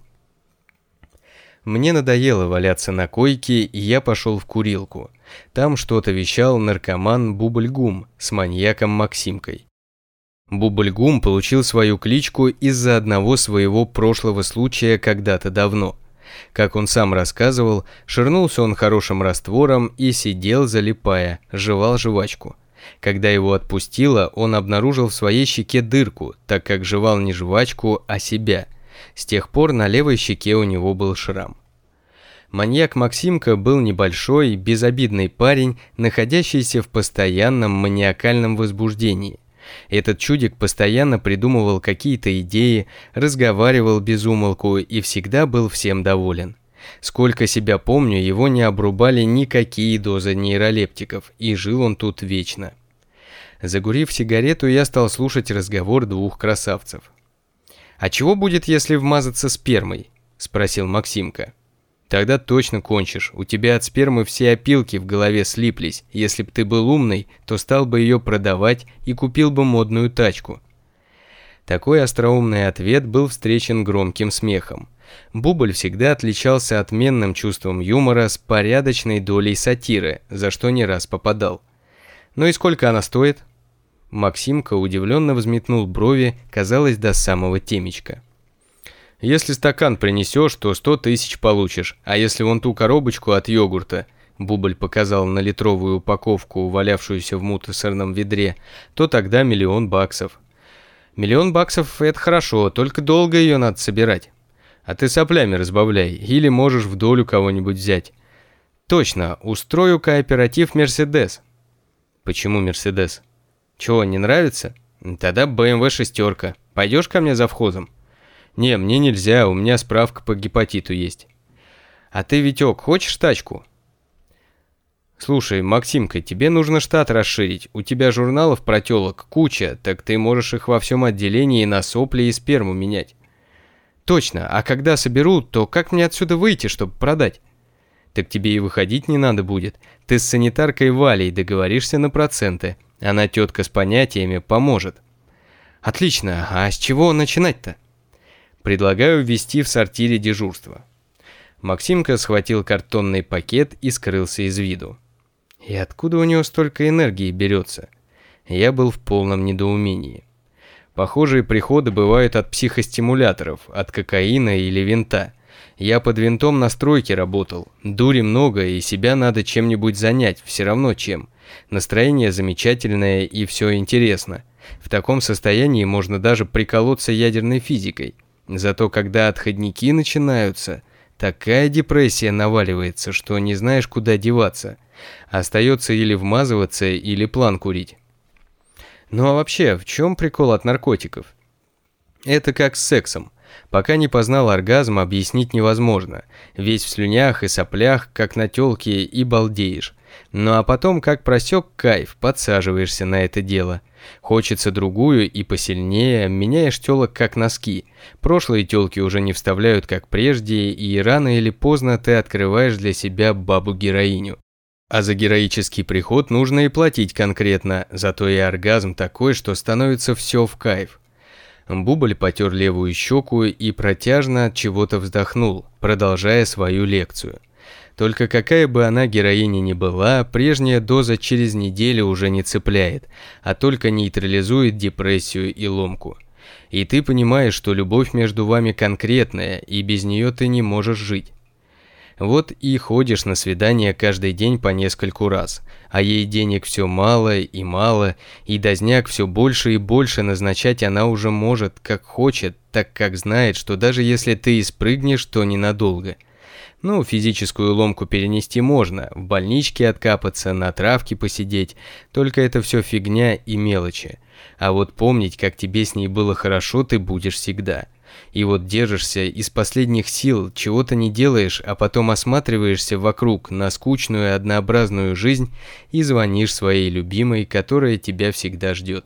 Мне надоело валяться на койке, и я пошел в курилку. Там что-то вещал наркоман Бубльгум с маньяком Максимкой. Бубльгум получил свою кличку из-за одного своего прошлого случая когда-то давно. Как он сам рассказывал, ширнулся он хорошим раствором и сидел, залипая, жевал жвачку. Когда его отпустило, он обнаружил в своей щеке дырку, так как жевал не жвачку, а себя. С тех пор на левой щеке у него был шрам. Маньяк Максимка был небольшой, безобидный парень, находящийся в постоянном маниакальном возбуждении. Этот чудик постоянно придумывал какие-то идеи, разговаривал без умолку и всегда был всем доволен. Сколько себя помню, его не обрубали никакие дозы нейролептиков, и жил он тут вечно. Закурив сигарету, я стал слушать разговор двух красавцев. «А чего будет, если вмазаться спермой?» – спросил Максимка. «Тогда точно кончишь, у тебя от спермы все опилки в голове слиплись, если б ты был умный, то стал бы ее продавать и купил бы модную тачку». Такой остроумный ответ был встречен громким смехом. Бубль всегда отличался отменным чувством юмора с порядочной долей сатиры, за что не раз попадал. «Ну и сколько она стоит?» Максимка удивленно взметнул брови, казалось, до самого темечка. «Если стакан принесешь, то сто тысяч получишь, а если вон ту коробочку от йогурта», Бубль показал на литровую упаковку, валявшуюся в мусорном ведре, то тогда миллион баксов. «Миллион баксов – это хорошо, только долго ее надо собирать. А ты соплями разбавляй, или можешь в долю кого-нибудь взять». «Точно, устрою кооператив «Мерседес». «Почему «Мерседес»?» «Чего, не нравится? Тогда бэ эм вэ шестерка. Пойдешь ко мне завхозом?» «Не, мне нельзя, у меня справка по гепатиту есть». «А ты, Витек, хочешь тачку?» «Слушай, Максимка, тебе нужно штат расширить. У тебя журналов про тёлок куча, так ты можешь их во всем отделении на сопли и сперму менять». «Точно, а когда соберу, то как мне отсюда выйти, чтобы продать?» Так тебе и выходить не надо будет. Ты с санитаркой Валей договоришься на проценты. Она тетка с понятиями поможет. Отлично, а с чего начинать-то? Предлагаю ввести в сортире дежурство. Максимка схватил картонный пакет и скрылся из виду. И откуда у него столько энергии берется? Я был в полном недоумении. Похожие приходы бывают от психостимуляторов, от кокаина или винта. Я под винтом на стройке работал. Дури много, и себя надо чем-нибудь занять, все равно чем. Настроение замечательное и все интересно. В таком состоянии можно даже приколоться ядерной физикой. Зато когда отходники начинаются, такая депрессия наваливается, что не знаешь, куда деваться. Остается или вмазываться, или план курить. Ну а вообще, в чем прикол от наркотиков? Это как с сексом. Пока не познал оргазм, объяснить невозможно. Весь в слюнях и соплях, как на тёлке, и балдеешь. Ну а потом, как просек кайф, подсаживаешься на это дело. Хочется другую и посильнее, меняешь тёлок как носки. Прошлые тёлки уже не вставляют как прежде, и рано или поздно ты открываешь для себя бабу-героиню. А за героический приход нужно и платить конкретно, зато и оргазм такой, что становится все в кайф. Бубль потер левую щеку и протяжно от чего-то вздохнул, продолжая свою лекцию. Только какая бы она героиня ни была, прежняя доза через неделю уже не цепляет, а только нейтрализует депрессию и ломку. И ты понимаешь, что любовь между вами конкретная, и без нее ты не можешь жить. Вот и ходишь на свидания каждый день по нескольку раз, а ей денег все мало и мало, и дозняк все больше и больше назначать она уже может, как хочет, так как знает, что даже если ты и спрыгнешь, то ненадолго. Ну, физическую ломку перенести можно, в больничке откапаться, на травке посидеть, только это все фигня и мелочи. А вот помнить, как тебе с ней было хорошо, ты будешь всегда. И вот держишься из последних сил, чего-то не делаешь, а потом осматриваешься вокруг на скучную и однообразную жизнь и звонишь своей любимой, которая тебя всегда ждет.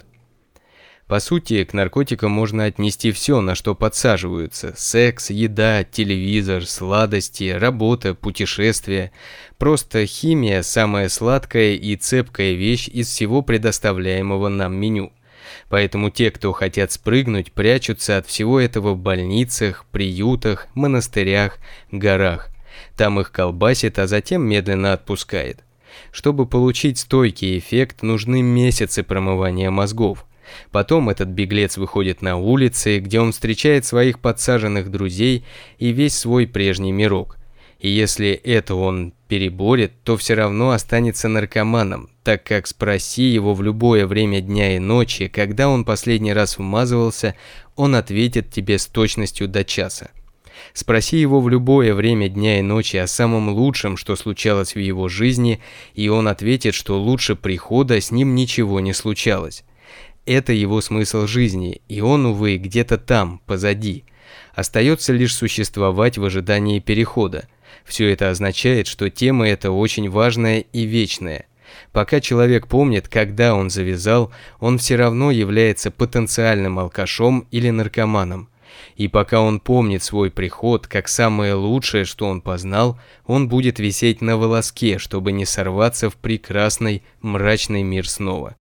По сути, к наркотикам можно отнести все, на что подсаживаются: секс, еда, телевизор, сладости, работа, путешествия. Просто химия – самая сладкая и цепкая вещь из всего предоставляемого нам меню. Поэтому те, кто хотят спрыгнуть, прячутся от всего этого в больницах, приютах, монастырях, горах. Там их колбасит, а затем медленно отпускает. Чтобы получить стойкий эффект, нужны месяцы промывания мозгов. Потом этот беглец выходит на улицы, где он встречает своих подсаженных друзей и весь свой прежний мирок. И если это он переборет, то все равно останется наркоманом, так как спроси его в любое время дня и ночи, когда он последний раз вмазывался, он ответит тебе с точностью до часа. Спроси его в любое время дня и ночи о самом лучшем, что случалось в его жизни, и он ответит, что лучше прихода с ним ничего не случалось. Это его смысл жизни, и он, увы, где-то там, позади. Остается лишь существовать в ожидании перехода. Все это означает, что тема эта очень важная и вечная. Пока человек помнит, когда он завязал, он все равно является потенциальным алкашом или наркоманом. И пока он помнит свой приход как самое лучшее, что он познал, он будет висеть на волоске, чтобы не сорваться в прекрасный, мрачный мир снова.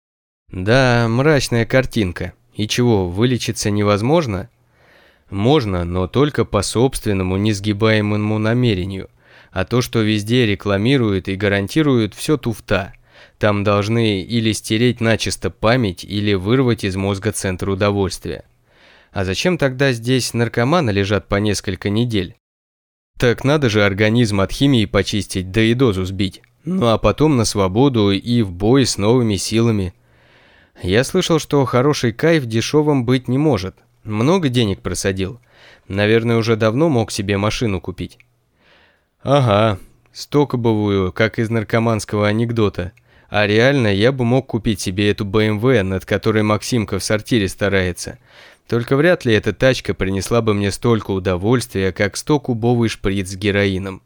Да, мрачная картинка. И чего, вылечиться невозможно? Можно, но только по собственному несгибаемому намерению. А то, что везде рекламируют и гарантируют, все туфта. Там должны или стереть начисто память, или вырвать из мозга центр удовольствия. А зачем тогда здесь наркоманы лежат по несколько недель? Так надо же организм от химии почистить, да и дозу сбить. Ну а потом на свободу и в бой с новыми силами. Я слышал, что хороший кайф дешевым быть не может. Много денег просадил. Наверное, уже давно мог себе машину купить. Ага, стоковую, как из наркоманского анекдота. А реально, я бы мог купить себе эту бэ эм вэ, над которой Максимка в сортире старается. Только вряд ли эта тачка принесла бы мне столько удовольствия, как сто-кубовый шприц с героином.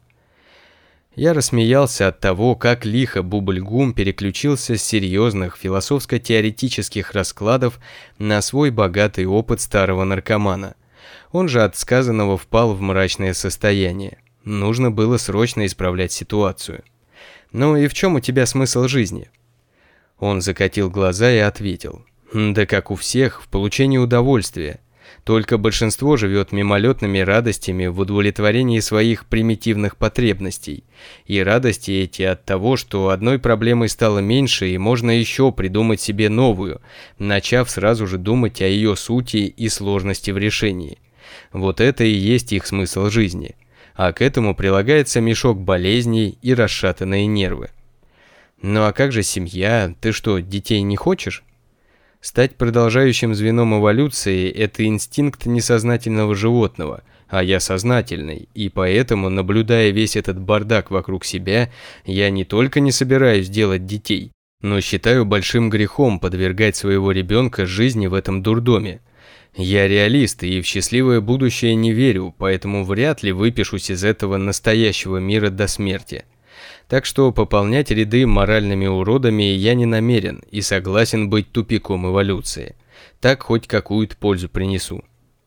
Я рассмеялся от того, как лихо Бубль-Гум переключился с серьезных философско-теоретических раскладов на свой богатый опыт старого наркомана. Он же от сказанного впал в мрачное состояние. Нужно было срочно исправлять ситуацию. «Ну и в чем у тебя смысл жизни?» Он закатил глаза и ответил: «Да как у всех, в получении удовольствия. Только большинство живет мимолетными радостями в удовлетворении своих примитивных потребностей. И радости эти от того, что одной проблемой стало меньше и можно еще придумать себе новую, начав сразу же думать о ее сути и сложности в решении. Вот это и есть их смысл жизни. А к этому прилагается мешок болезней и расшатанные нервы». «Ну а как же семья? Ты что, детей не хочешь?» Стать продолжающим звеном эволюции – это инстинкт несознательного животного, а я сознательный, и поэтому, наблюдая весь этот бардак вокруг себя, я не только не собираюсь делать детей, но считаю большим грехом подвергать своего ребенка жизни в этом дурдоме. Я реалист и в счастливое будущее не верю, поэтому вряд ли выпишусь из этого настоящего мира до смерти. Так что пополнять ряды моральными уродами я не намерен и согласен быть тупиком эволюции. Так хоть какую-то пользу принесу.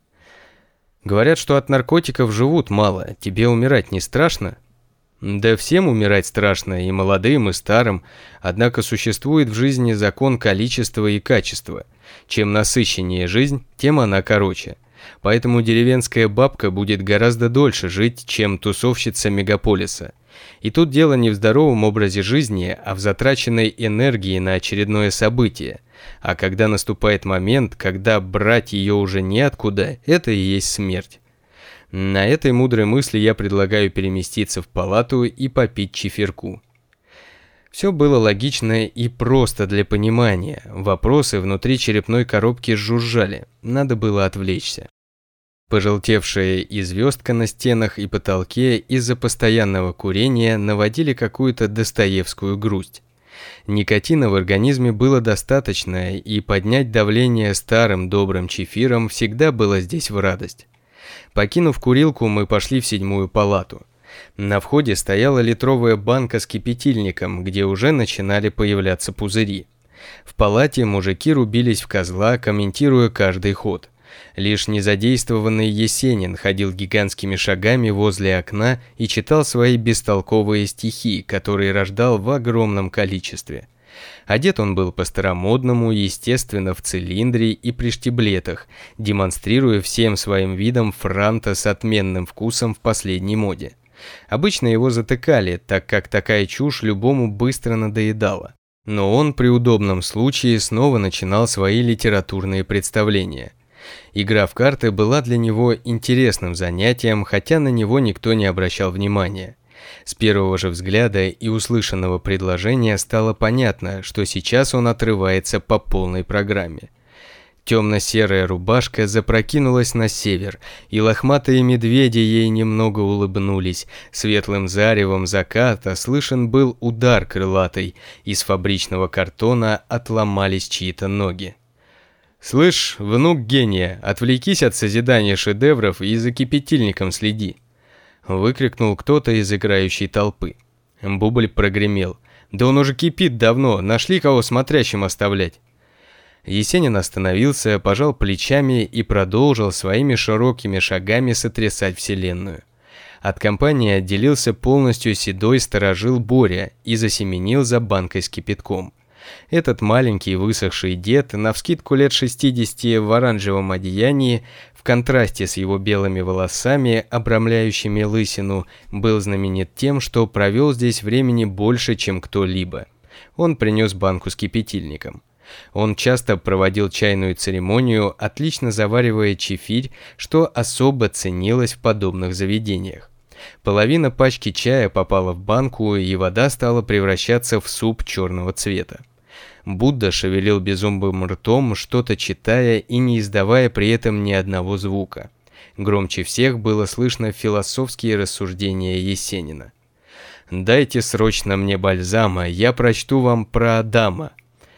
Говорят, что от наркотиков живут мало, тебе умирать не страшно? Да всем умирать страшно, и молодым, и старым, однако существует в жизни закон количества и качества. Чем насыщеннее жизнь, тем она короче. Поэтому деревенская бабка будет гораздо дольше жить, чем тусовщица мегаполиса. И тут дело не в здоровом образе жизни, а в затраченной энергии на очередное событие. А когда наступает момент, когда брать ее уже неоткуда, это и есть смерть. На этой мудрой мысли я предлагаю переместиться в палату и попить чефирку. Все было логично и просто для понимания. Вопросы внутри черепной коробки жужжали, надо было отвлечься. Пожелтевшая и звездка на стенах и потолке из-за постоянного курения наводили какую-то достоевскую грусть. Никотина в организме было достаточно, и поднять давление старым добрым чефиром всегда было здесь в радость. Покинув курилку, мы пошли в седьмую палату. На входе стояла литровая банка с кипятильником, где уже начинали появляться пузыри. В палате мужики рубились в козла, комментируя каждый ход. Лишь незадействованный Есенин ходил гигантскими шагами возле окна и читал свои бестолковые стихи, которые рождал в огромном количестве. Одет он был по-старомодному, естественно, в цилиндре и при штиблетах, демонстрируя всем своим видом франта с отменным вкусом в последней моде. Обычно его затыкали, так как такая чушь любому быстро надоедала. Но он при удобном случае снова начинал свои литературные представления. Игра в карты была для него интересным занятием, хотя на него никто не обращал внимания. С первого же взгляда и услышанного предложения стало понятно, что сейчас он отрывается по полной программе. Темно-серая рубашка запрокинулась на север, и лохматые медведи ей немного улыбнулись. Светлым заревом заката слышен был удар крылатой, из фабричного картона отломались чьи-то ноги. «Слышь, внук гения, отвлекись от созидания шедевров и за кипятильником следи!» Выкрикнул кто-то из играющей толпы. Бубль прогремел. «Да он уже кипит давно, нашли кого смотрящим оставлять!» Есенин остановился, пожал плечами и продолжил своими широкими шагами сотрясать вселенную. От компании отделился полностью седой сторожил Боря и засеменил за банкой с кипятком. Этот маленький высохший дед, навскидку лет шестидесяти, в оранжевом одеянии, в контрасте с его белыми волосами, обрамляющими лысину, был знаменит тем, что провел здесь времени больше, чем кто-либо. Он принес банку с кипятильником. Он часто проводил чайную церемонию, отлично заваривая чефирь, что особо ценилось в подобных заведениях. Половина пачки чая попала в банку, и вода стала превращаться в суп черного цвета. Будда шевелил безумным ртом, что-то читая и не издавая при этом ни одного звука. Громче всех было слышно философские рассуждения Есенина. «Дайте срочно мне бальзама, я прочту вам про Адама».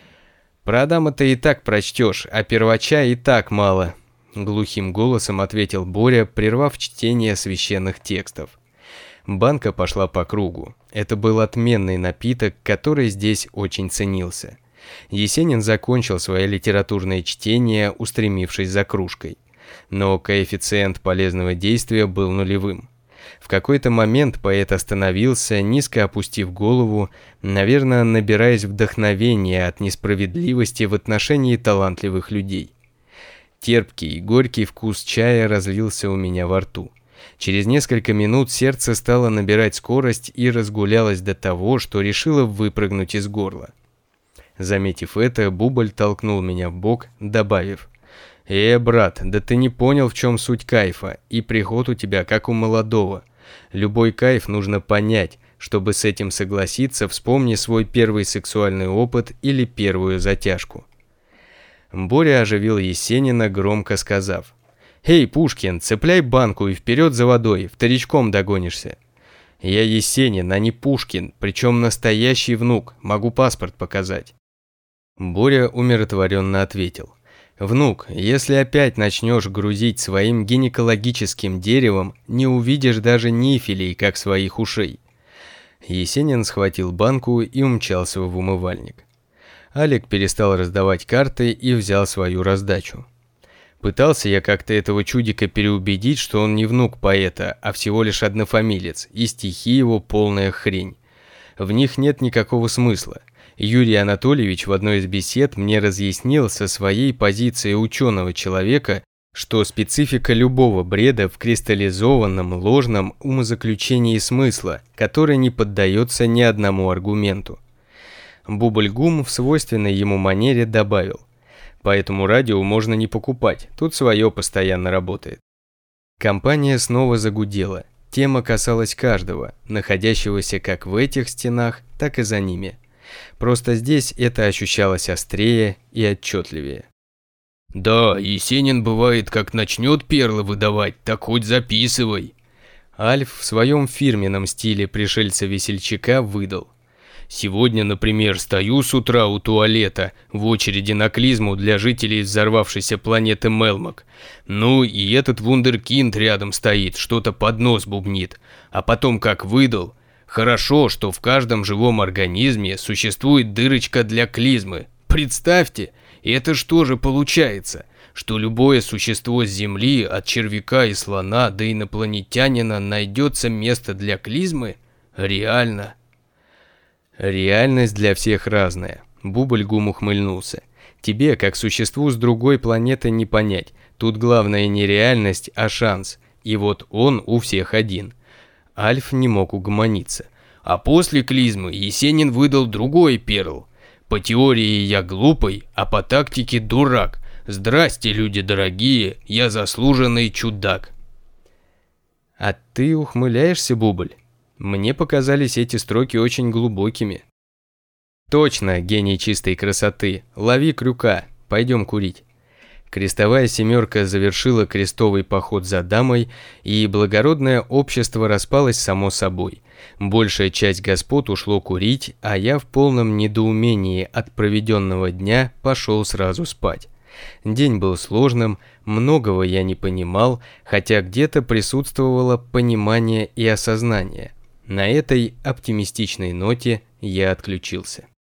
«Про Адама ты и так прочтешь, а первача и так мало», — глухим голосом ответил Боря, прервав чтение священных текстов. Банка пошла по кругу. Это был отменный напиток, который здесь очень ценился. Есенин закончил свое литературное чтение, устремившись за кружкой. Но коэффициент полезного действия был нулевым. В какой-то момент поэт остановился, низко опустив голову, наверное, набираясь вдохновения от несправедливости в отношении талантливых людей. Терпкий и горький вкус чая разлился у меня во рту. Через несколько минут сердце стало набирать скорость и разгулялось до того, что решило выпрыгнуть из горла. Заметив это, Бубль толкнул меня в бок, добавив: «Э, брат, да ты не понял, в чем суть кайфа, и приход у тебя как у молодого. Любой кайф нужно понять. Чтобы с этим согласиться, вспомни свой первый сексуальный опыт или первую затяжку». Боря оживил Есенина, громко сказав: «Эй, Пушкин, цепляй банку и вперед за водой, вторичком догонишься». «Я Есенин, а не Пушкин, причем настоящий внук, могу паспорт показать». Боря умиротворенно ответил: «Внук, если опять начнешь грузить своим гинекологическим деревом, не увидишь даже нифелей, как своих ушей». Есенин схватил банку и умчался в умывальник. Алик перестал раздавать карты и взял свою раздачу. Пытался я как-то этого чудика переубедить, что он не внук поэта, а всего лишь однофамилец, и стихи его полная хрень. В них нет никакого смысла. Юрий Анатольевич в одной из бесед мне разъяснил со своей позиции ученого человека, что специфика любого бреда в кристаллизованном ложном умозаключении смысла, который не поддается ни одному аргументу. Бубль-гум в свойственной ему манере добавил: «Поэтому радио можно не покупать, тут свое постоянно работает». Компания снова загудела. Тема касалась каждого, находящегося как в этих стенах, так и за ними. Просто здесь это ощущалось острее и отчетливее. «Да, Есенин бывает, как начнет перлы выдавать, так хоть записывай». Альф в своем фирменном стиле пришельца-весельчака выдал: «Сегодня, например, стою с утра у туалета в очереди на клизму для жителей взорвавшейся планеты Мелмок. Ну и этот вундеркинд рядом стоит, что-то под нос бубнит. А потом как выдал: хорошо, что в каждом живом организме существует дырочка для клизмы. Представьте, это что же получается, что любое существо с Земли, от червяка и слона до инопланетянина, найдется место для клизмы? Реально». «Реальность для всех разная», — Бубль-гум ухмыльнулся. «Тебе, как существу с другой планеты, не понять. Тут главное не реальность, а шанс. И вот он у всех один». Альф не мог угомониться. «А после клизмы Есенин выдал другой перл. По теории я глупый, а по тактике дурак. Здрасте, люди дорогие, я заслуженный чудак». «А ты ухмыляешься, Бубль? Мне показались эти строки очень глубокими». «Точно, гений чистой красоты. Лови крюка. Пойдем курить». Крестовая семерка завершила крестовый поход за дамой, и благородное общество распалось само собой. Большая часть господ ушло курить, а я в полном недоумении от проведенного дня пошел сразу спать. День был сложным, многого я не понимал, хотя где-то присутствовало понимание и осознание. На этой оптимистичной ноте я отключился.